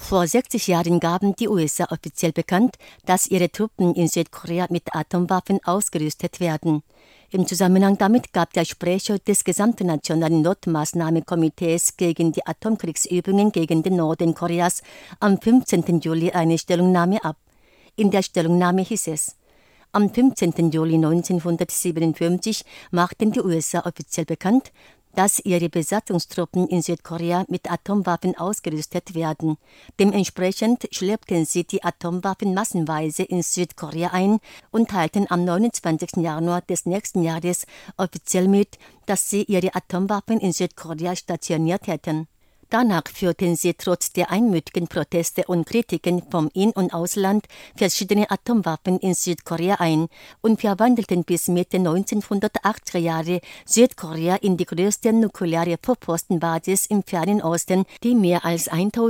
Vor 60 Jahren gaben die USA offiziell bekannt, dass ihre Truppen in Südkorea mit Atomwaffen ausgerüstet werden. Im Zusammenhang damit gab der Sprecher des gesamten Nationalen Notmaßnahmenkomitees gegen die Atomkriegsübungen gegen den Norden Koreas am 15. Juli eine Stellungnahme ab. In der Stellungnahme hieß es: Am 15. Juli 1957 machten die USA offiziell bekannt, dass ihre Besatzungstruppen in Südkorea mit Atomwaffen ausgerüstet werden. Dementsprechend schleppten sie die Atomwaffen massenweise in Südkorea ein und teilten am 29. Januar des nächsten Jahres offiziell mit, dass sie ihre Atomwaffen in Südkorea stationiert hätten. Danach führten sie trotz der einmütigen Proteste und Kritiken vom In- und Ausland verschiedene Atomwaffen in Südkorea ein und verwandelten bis Mitte 1980er Jahre Südkorea in die größte nukleare Vorpostenbasis im Fernen Osten, die mehr als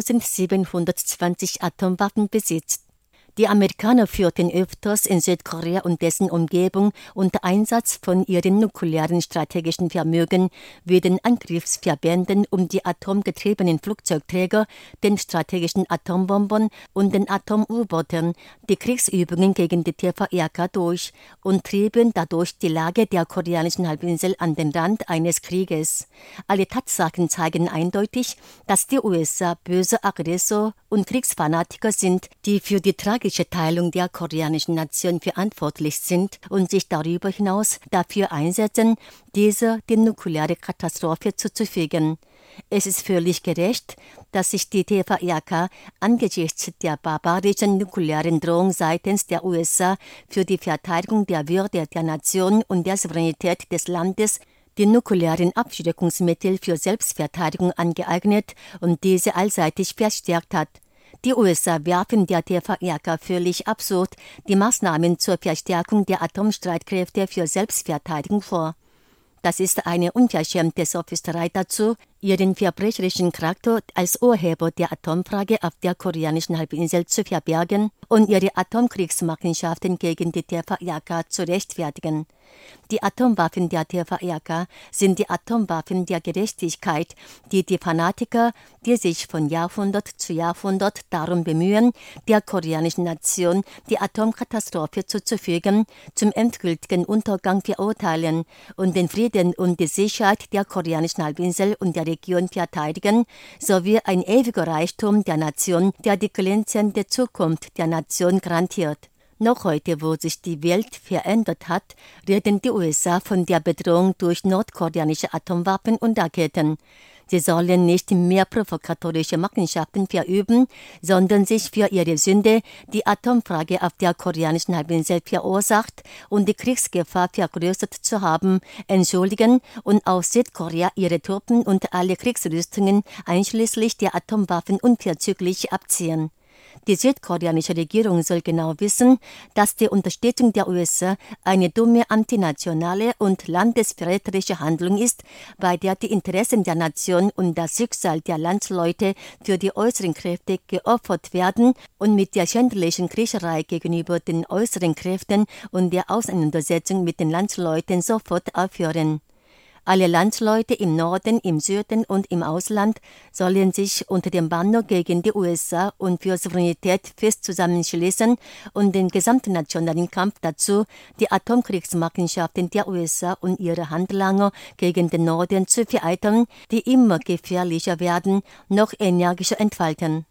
1720 Atomwaffen besitzt. Die Amerikaner führten öfters in Südkorea und dessen Umgebung unter Einsatz von ihren nuklearen strategischen Vermögen wie den Angriffsverbänden um die atomgetriebenen Flugzeugträger, den strategischen Atombombern und den Atom-U-Booten die Kriegsübungen gegen die TVRK durch und trieben dadurch die Lage der koreanischen Halbinsel an den Rand eines Krieges. Alle Tatsachen zeigen eindeutig, dass die USA böse Aggressor und Kriegsfanatiker sind, die für die tragische Teilung der koreanischen Nation verantwortlich sind und sich darüber hinaus dafür einsetzen, dieser die nukleare Katastrophe zuzufügen. Es ist völlig gerecht, dass sich die TVRK angesichts der barbarischen nuklearen Drohung seitens der USA für die Verteidigung der Würde der Nation und der Souveränität des Landes die nuklearen Abschreckungsmittel für Selbstverteidigung angeeignet und diese allseitig verstärkt hat. Die USA werfen der TVRK völlig absurd die Maßnahmen zur Verstärkung der Atomstreitkräfte für Selbstverteidigung vor. Das ist eine unverschämte Sophisterei dazu, ihren verbrecherischen Charakter als Urheber der Atomfrage auf der koreanischen Halbinsel zu verbergen und ihre Atomkriegsmachenschaften gegen die TVRK zu rechtfertigen. Die Atomwaffen der TVRK sind die Atomwaffen der Gerechtigkeit, die die Fanatiker, die sich von Jahrhundert zu Jahrhundert darum bemühen, der koreanischen Nation die Atomkatastrophe zuzufügen, zum endgültigen Untergang verurteilen und den Frieden und die Sicherheit der koreanischen Halbinsel und der Region verteidigen, sowie ein ewiger Reichtum der Nation, der die glänzende Zukunft der Nation garantiert. Noch heute, wo sich die Welt verändert hat, reden die USA von der Bedrohung durch nordkoreanische Atomwaffen und Raketen. Sie sollen nicht mehr provokatorische Machenschaften verüben, sondern sich für ihre Sünde, die Atomfrage auf der koreanischen Halbinsel verursacht und die Kriegsgefahr vergrößert zu haben, entschuldigen und aus Südkorea ihre Truppen und alle Kriegsrüstungen einschließlich der Atomwaffen unverzüglich abziehen. Die südkoreanische Regierung soll genau wissen, dass die Unterstützung der USA eine dumme antinationale und landesverräterische Handlung ist, bei der die Interessen der Nation und das Schicksal der Landsleute für die äußeren Kräfte geopfert werden und mit der schändlichen Kriecherei gegenüber den äußeren Kräften und der Auseinandersetzung mit den Landsleuten sofort aufhören. Alle Landsleute im Norden, im Süden und im Ausland sollen sich unter dem Banner gegen die USA und für Souveränität fest zusammenschließen und den gesamten nationalen Kampf dazu, die Atomkriegsmachenschaften der USA und ihre Handlanger gegen den Norden zu vereiteln, die immer gefährlicher werden, noch energischer entfalten.